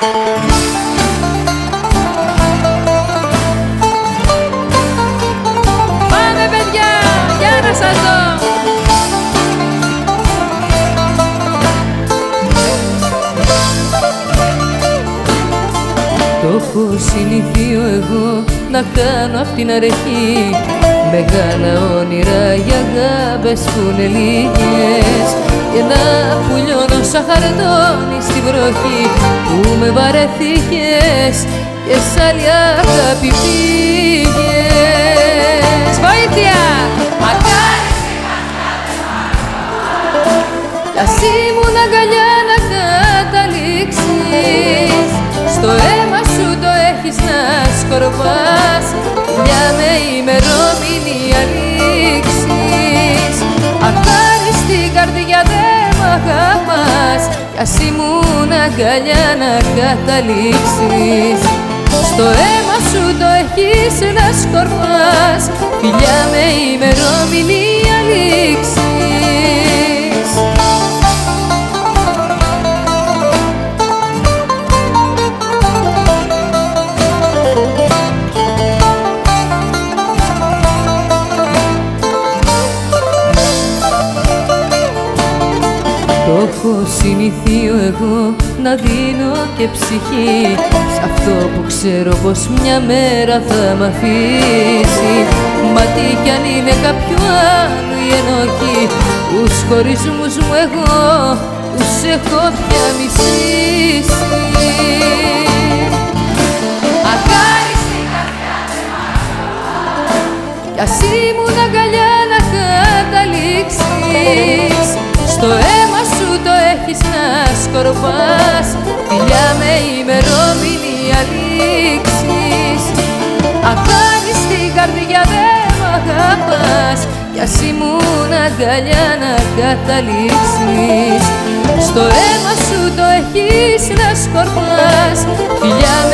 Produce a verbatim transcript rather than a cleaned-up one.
Πάμε παιδιά, για να σας δω. Το έχω συνηθείο εγώ να κάνω απ' την αρχή μεγάλα όνειρα για αγάπες που είναι λίγες και να πουλιώνω σαν χαρτόνι στη βροχή που με βαρεθήκες και σ' άλλη αγάπη πήγες. Βοήθεια! Μακάρι στη καρδιά κι ας ήμουν αγκαλιά να καταλήξεις, στο αίμα σου το έχεις να σκορπάς, μια με ημερομηνία λήξης. Αχάριστη καρδιά δεν μ' αγαπάς, κι ας ήμουν αγκαλιά να καταλήξεις, στο αίμα σου το έχεις να σκορπάς, φιλιά με ημερομηνία λήξης. Το έχω συνηθείο εγώ να δίνω και ψυχή σ' αυτό που ξέρω πως μια μέρα θα μ' αφήσει. Μα τι κι αν είναι κάποιο άλλο η ενοχή, τους χωρισμούς μου εγώ τους έχω πια μισήσει. Αχάριστη καρδιά δεν μ' αγαπάς, κι ας ήμουν αγκαλιά να καταλήξεις, στο αίμα σου το έχεις να σκορπάς, φιλιά με ημερομηνία λήξης. Αχάριστη καρδιά δεν μ' αγαπάς, κι ας ήμουν αγκαλιά να καταλήξεις, στο αίμα σου το έχεις να σκορπάς, φιλιά με